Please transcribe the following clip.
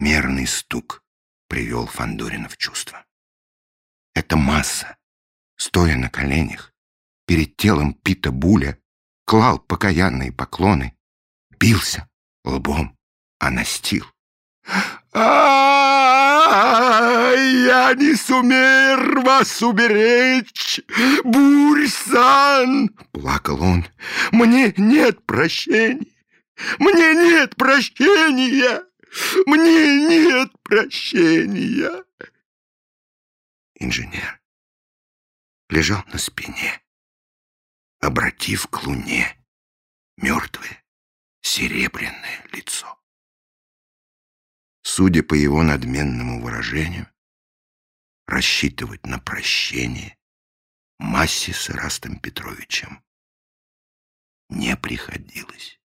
Мерный стук привел Фандорина в чувство. Эта масса, стоя на коленях, перед телом Пита Буля, клал покаянные поклоны, бился лбом о настил. Я не сумею вас уберечь, Бурь-сан! Плакал он. Мне нет прощения! Мне нет прощения! Мне нет прощения! Инженер лежал на спине, обратив к луне мертвое серебряное лицо. Судя по его надменному выражению, рассчитывать на прощение Массе с Ирастом Петровичем не приходилось.